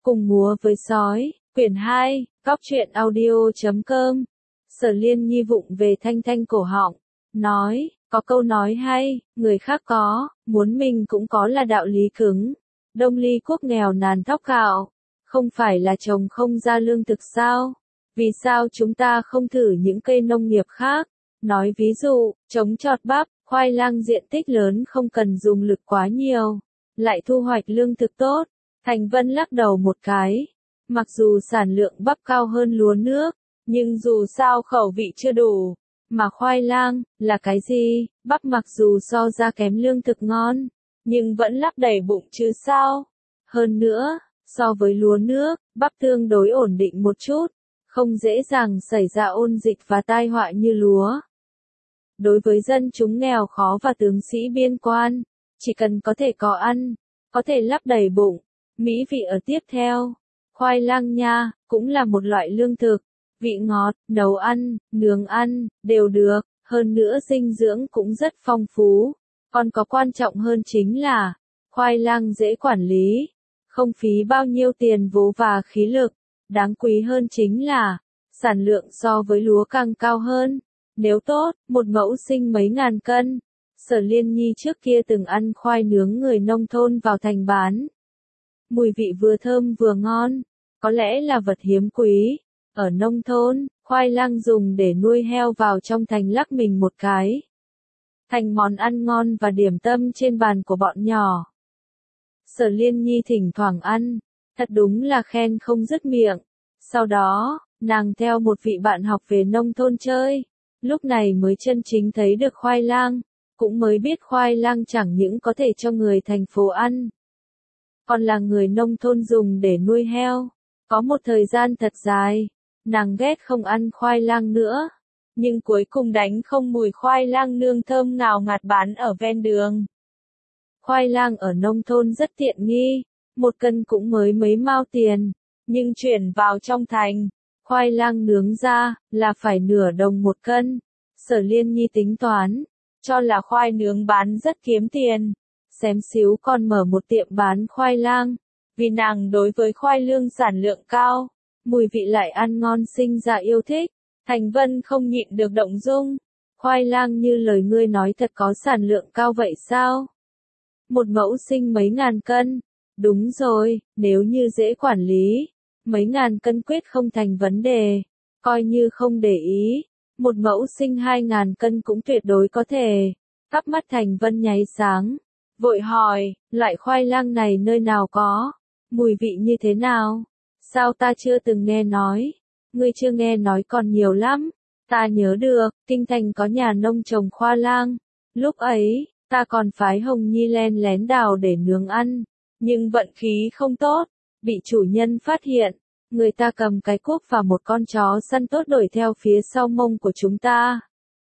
Cùng múa với sói, quyển 2, góc truyện audio.com. Sở Liên Nhi vụng về thanh thanh cổ họng, nói, có câu nói hay, người khác có, muốn mình cũng có là đạo lý cứng. Đông Ly quốc nghèo nàn thóc gạo, không phải là trồng không ra lương thực sao? Vì sao chúng ta không thử những cây nông nghiệp khác? Nói ví dụ, trồng trọt bắp, khoai lang diện tích lớn không cần dùng lực quá nhiều, lại thu hoạch lương thực tốt. Thành Vân lắc đầu một cái. Mặc dù sản lượng bắp cao hơn lúa nước, nhưng dù sao khẩu vị chưa đủ. Mà khoai lang, là cái gì? Bắp mặc dù so ra kém lương thực ngon, nhưng vẫn lấp đầy bụng chứ sao? Hơn nữa, so với lúa nước, bắp tương đối ổn định một chút, không dễ dàng xảy ra ôn dịch và tai họa như lúa. Đối với dân chúng nghèo khó và tướng sĩ biên quan, chỉ cần có thể có ăn, có thể lấp đầy bụng, mỹ vị ở tiếp theo. Khoai lang nha, cũng là một loại lương thực, vị ngọt, nấu ăn, nướng ăn, đều được, hơn nữa dinh dưỡng cũng rất phong phú. Còn có quan trọng hơn chính là, khoai lang dễ quản lý, không phí bao nhiêu tiền vốn và khí lực. Đáng quý hơn chính là, sản lượng so với lúa càng cao hơn. Nếu tốt, một mẫu sinh mấy ngàn cân. Sở Liên Nhi trước kia từng ăn khoai nướng người nông thôn vào thành bán. Mùi vị vừa thơm vừa ngon, có lẽ là vật hiếm quý. Ở nông thôn, khoai lang dùng để nuôi heo vào trong thành lắc mình một cái. Thành món ăn ngon và điểm tâm trên bàn của bọn nhỏ. Sở Liên Nhi thỉnh thoảng ăn, thật đúng là khen không dứt miệng. Sau đó, nàng theo một vị bạn học về nông thôn chơi. Lúc này mới chân chính thấy được khoai lang, cũng mới biết khoai lang chẳng những có thể cho người thành phố ăn, còn là người nông thôn dùng để nuôi heo. Có một thời gian thật dài, nàng ghét không ăn khoai lang nữa, nhưng cuối cùng đánh không mùi khoai lang nương thơm ngào ngạt bán ở ven đường. Khoai lang ở nông thôn rất tiện nghi, 1 cân cũng mới mấy mao tiền, nhưng chuyển vào trong thành, khoai lang nướng ra, là phải nửa đồng 1 cân. Sở Liên Nhi tính toán, cho là khoai nướng bán rất kiếm tiền. Xém xíu còn mở một tiệm bán khoai lang, vì nàng đối với khoai lương sản lượng cao, mùi vị lại ăn ngon sinh ra yêu thích. Thành Vân không nhịn được động dung, khoai lang như lời ngươi nói thật có sản lượng cao vậy sao? Một mẫu sinh mấy ngàn cân, đúng rồi, nếu như dễ quản lý, mấy ngàn cân quyết không thành vấn đề, coi như không để ý, một mẫu sinh 2.000 cân cũng tuyệt đối có thể. Cắp mắt Thành Vân nháy sáng, vội hỏi, loại khoai lang này nơi nào có, mùi vị như thế nào? Sao ta chưa từng nghe nói? Ngươi chưa nghe nói còn nhiều lắm. Ta nhớ được, kinh thành có nhà nông trồng khoai lang. Lúc ấy, ta còn phái Hồng Nhi len lén đào để nướng ăn. Nhưng vận khí không tốt, bị chủ nhân phát hiện. Người ta cầm cái cuốc và một con chó săn tốt đuổi theo phía sau mông của chúng ta.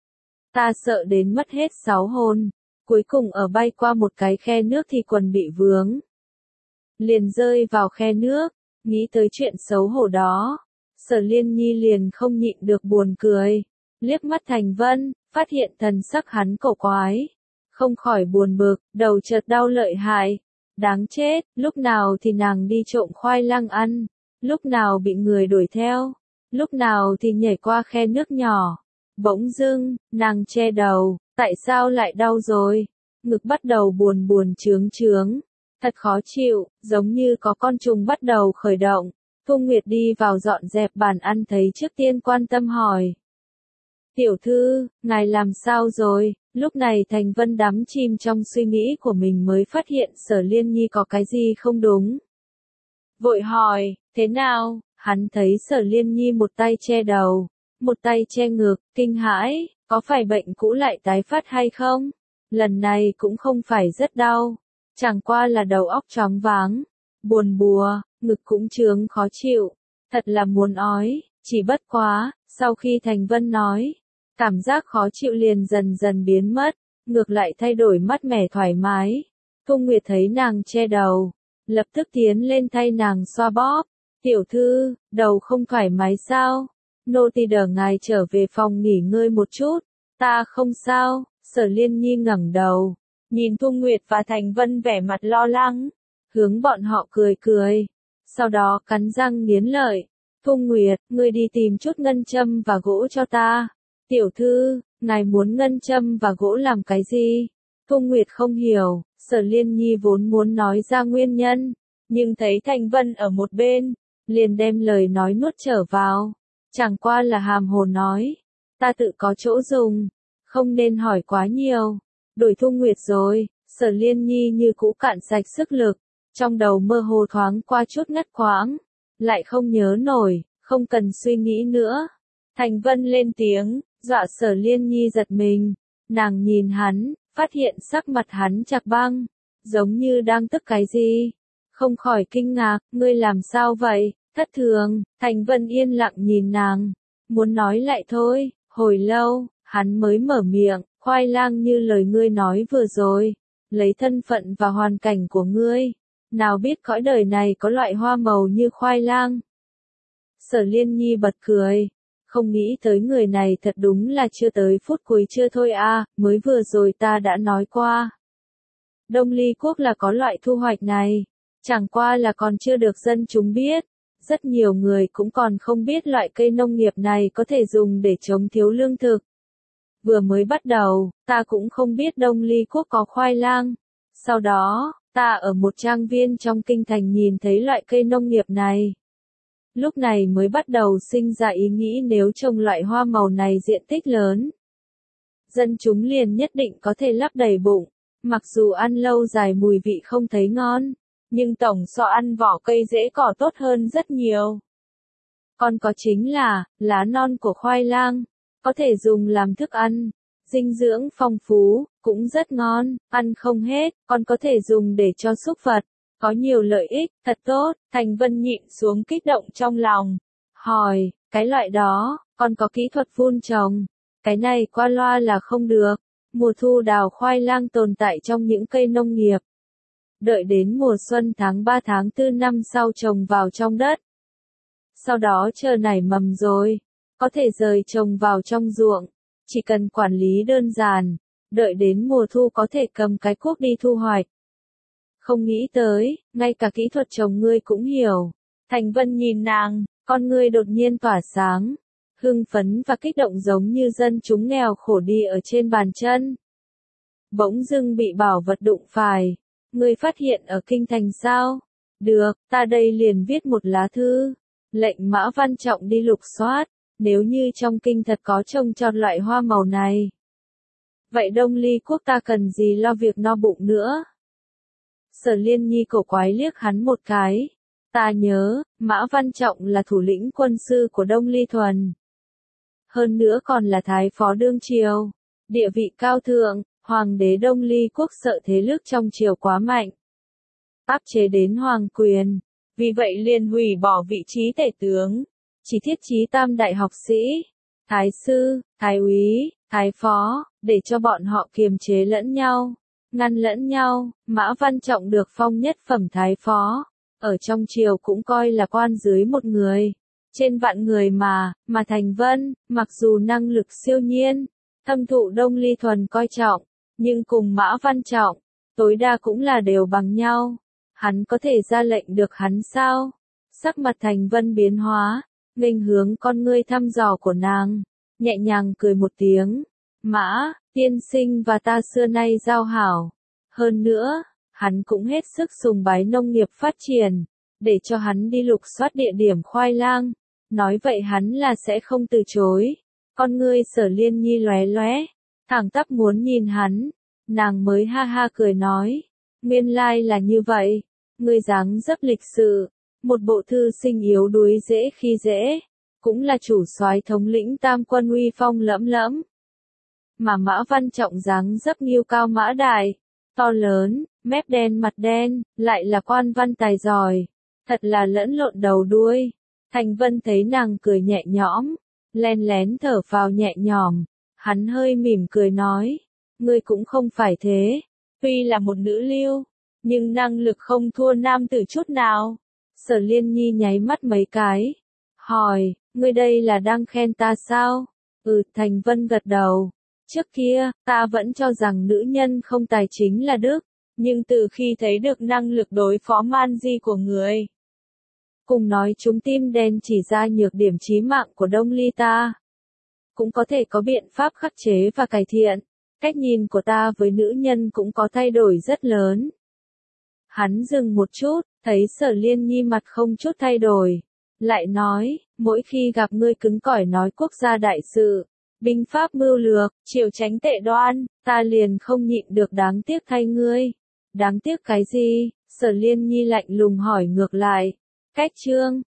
Ta sợ đến mất hết 6 hồn. Cuối cùng ở bay qua một cái khe nước thì quần bị vướng. Liền rơi vào khe nước, nghĩ tới chuyện xấu hổ đó. Sở Liên Nhi liền không nhịn được buồn cười. Liếc mắt Thành Vân, phát hiện thần sắc hắn cổ quái. Không khỏi buồn bực, đầu chợt đau lợi hại. Đáng chết, lúc nào thì nàng đi trộm khoai lang ăn, lúc nào bị người đuổi theo, lúc nào thì nhảy qua khe nước nhỏ. Bỗng dưng, nàng che đầu, tại sao lại đau rồi? Ngực bắt đầu buồn buồn chướng chướng, thật khó chịu, giống như có con trùng bắt đầu khởi động. Thu Nguyệt đi vào dọn dẹp bàn ăn thấy trước tiên quan tâm hỏi. Tiểu thư, ngài làm sao rồi? Lúc này Thành Vân đắm chìm trong suy nghĩ của mình mới phát hiện Sở Liên Nhi có cái gì không đúng. Vội hỏi, thế nào? Hắn thấy Sở Liên Nhi một tay che đầu, một tay che ngực, kinh hãi, có phải bệnh cũ lại tái phát hay không? Lần này cũng không phải rất đau, chẳng qua là đầu óc choáng váng, buồn bùa, ngực cũng chướng khó chịu, thật là muốn ói, chỉ bất quá, sau khi Thành Vân nói, cảm giác khó chịu liền dần dần biến mất, ngược lại thay đổi mát mẻ thoải mái. Thu Nguyệt thấy nàng che đầu, lập tức tiến lên thay nàng xoa bóp. Tiểu thư, đầu không thoải mái sao? Nô tỳ đỡ ngài trở về phòng nghỉ ngơi một chút. Ta không sao. Sở Liên Nhi ngẩng đầu, nhìn Thu Nguyệt và Thành Vân vẻ mặt lo lắng, hướng bọn họ cười cười. Sau đó cắn răng nghiến lợi. Thu Nguyệt, ngươi đi tìm chút ngân châm và gỗ cho ta. Tiểu thư, ngài muốn ngân châm và gỗ làm cái gì? Thu Nguyệt không hiểu, Sở Liên Nhi vốn muốn nói ra nguyên nhân, nhưng thấy Thành Vân ở một bên, liền đem lời nói nuốt trở vào. Chẳng qua là hàm hồ nói, ta tự có chỗ dùng, không nên hỏi quá nhiều. Đổi Thu Nguyệt rồi, Sở Liên Nhi như cũ cạn sạch sức lực, trong đầu mơ hồ thoáng qua chút ngắt quãng, lại không nhớ nổi, không cần suy nghĩ nữa. Thành Vân lên tiếng, dọa Sở Liên Nhi giật mình, nàng nhìn hắn, phát hiện sắc mặt hắn chạc băng, giống như đang tức cái gì. Không khỏi kinh ngạc, ngươi làm sao vậy, thất thường. Thành Vân yên lặng nhìn nàng, muốn nói lại thôi, hồi lâu, hắn mới mở miệng, khoai lang như lời ngươi nói vừa rồi, lấy thân phận và hoàn cảnh của ngươi, nào biết cõi đời này có loại hoa màu như khoai lang. Sở Liên Nhi bật cười, không nghĩ tới người này thật đúng là chưa tới phút cuối chưa thôi à, mới vừa rồi ta đã nói qua. Đông Ly Quốc là có loại thu hoạch này, chẳng qua là còn chưa được dân chúng biết, rất nhiều người cũng còn không biết loại cây nông nghiệp này có thể dùng để chống thiếu lương thực. Vừa mới bắt đầu, ta cũng không biết Đông Ly Quốc có khoai lang. Sau đó, ta ở một trang viên trong kinh thành nhìn thấy loại cây nông nghiệp này. Lúc này mới bắt đầu sinh ra ý nghĩ nếu trồng loại hoa màu này diện tích lớn, dân chúng liền nhất định có thể lấp đầy bụng. Mặc dù ăn lâu dài mùi vị không thấy ngon, nhưng tổng so ăn vỏ cây rễ cỏ tốt hơn rất nhiều. Còn có chính là, lá non của khoai lang, có thể dùng làm thức ăn, dinh dưỡng phong phú, cũng rất ngon, ăn không hết, còn có thể dùng để cho súc vật, có nhiều lợi ích, thật tốt. Thành Vân nhịn xuống kích động trong lòng, hỏi, cái loại đó, còn có kỹ thuật vun trồng, cái này qua loa là không được. Mùa thu đào khoai lang tồn tại trong những cây nông nghiệp. Đợi đến mùa xuân tháng 3 tháng 4 năm sau trồng vào trong đất. Sau đó chờ nảy mầm rồi, có thể rời trồng vào trong ruộng, chỉ cần quản lý đơn giản, đợi đến mùa thu có thể cầm cái cuốc đi thu hoạch. Không nghĩ tới, ngay cả kỹ thuật trồng ngươi cũng hiểu. Thành Vân nhìn nàng, con ngươi đột nhiên tỏa sáng, hưng phấn và kích động giống như dân chúng nghèo khổ đi ở trên bàn chân. Bỗng dưng bị bảo vật đụng phải, ngươi phát hiện ở kinh thành sao? Được, ta đây liền viết một lá thư, lệnh Mã Văn Trọng đi lục soát, nếu như trong kinh thật có trồng trọt loại hoa màu này. Vậy Đông Ly Quốc ta cần gì lo việc no bụng nữa? Sở Liên Nhi cổ quái liếc hắn một cái. Ta nhớ, Mã Văn Trọng là thủ lĩnh quân sư của Đông Ly Thuần. Hơn nữa còn là thái phó đương triều, địa vị cao thượng, hoàng đế Đông Ly Quốc sợ thế lực trong triều quá mạnh, áp chế đến hoàng quyền, vì vậy liền hủy bỏ vị trí tể tướng, chỉ thiết trí tam đại học sĩ, thái sư, thái úy, thái phó, để cho bọn họ kiềm chế lẫn nhau, ngăn lẫn nhau. Mã Văn Trọng được phong nhất phẩm thái phó, ở trong triều cũng coi là quan dưới một người, trên vạn người mà Thành Vân, mặc dù năng lực siêu nhiên, thâm thụ Đông Ly Thuần coi trọng, nhưng cùng Mã Văn Trọng, tối đa cũng là đều bằng nhau. Hắn có thể ra lệnh được hắn sao? Sắc mặt Thành Vân biến hóa, nghênh hướng con ngươi thăm dò của nàng, nhẹ nhàng cười một tiếng. Mã, tiên sinh và ta xưa nay giao hảo. Hơn nữa, hắn cũng hết sức sùng bái nông nghiệp phát triển, để cho hắn đi lục soát địa điểm khoai lang. Nói vậy hắn là sẽ không từ chối. Con ngươi Sở Liên Nhi lóe lóe, thẳng tắp muốn nhìn hắn. Nàng mới ha ha cười nói, nguyên lai là như vậy, ngươi dáng dấp lịch sự, một bộ thư sinh yếu đuối dễ khi dễ, cũng là chủ soái thống lĩnh tam quân uy phong lẫm lẫm. Mà Mã Văn Trọng dáng dấp nghiêu cao mã đại, to lớn, mép đen mặt đen, lại là quan văn tài giỏi, thật là lẫn lộn đầu đuôi. Thành Vân thấy nàng cười nhẹ nhõm, len lén thở phào nhẹ nhõm, hắn hơi mỉm cười nói, ngươi cũng không phải thế, tuy là một nữ lưu, nhưng năng lực không thua nam tử chút nào. Sở Liên Nhi nháy mắt mấy cái, hỏi, ngươi đây là đang khen ta sao? Thành Vân gật đầu. Trước kia, ta vẫn cho rằng nữ nhân không tài chính là đức, nhưng từ khi thấy được năng lực đối phó man di của người, Cùng nói chúng tim đen chỉ ra nhược điểm chí mạng của Đông Ly ta. Cũng có thể có biện pháp khắc chế và cải thiện. Cách nhìn của ta với nữ nhân cũng có thay đổi rất lớn. Hắn dừng một chút, thấy Sở Liên Nhi mặt không chút thay đổi. Lại nói, mỗi khi gặp ngươi cứng cỏi nói quốc gia đại sự, binh pháp mưu lược, triều tránh tệ đoan, ta liền không nhịn được đáng tiếc thay ngươi. Đáng tiếc cái gì? Sở Liên Nhi lạnh lùng hỏi ngược lại. Cách chương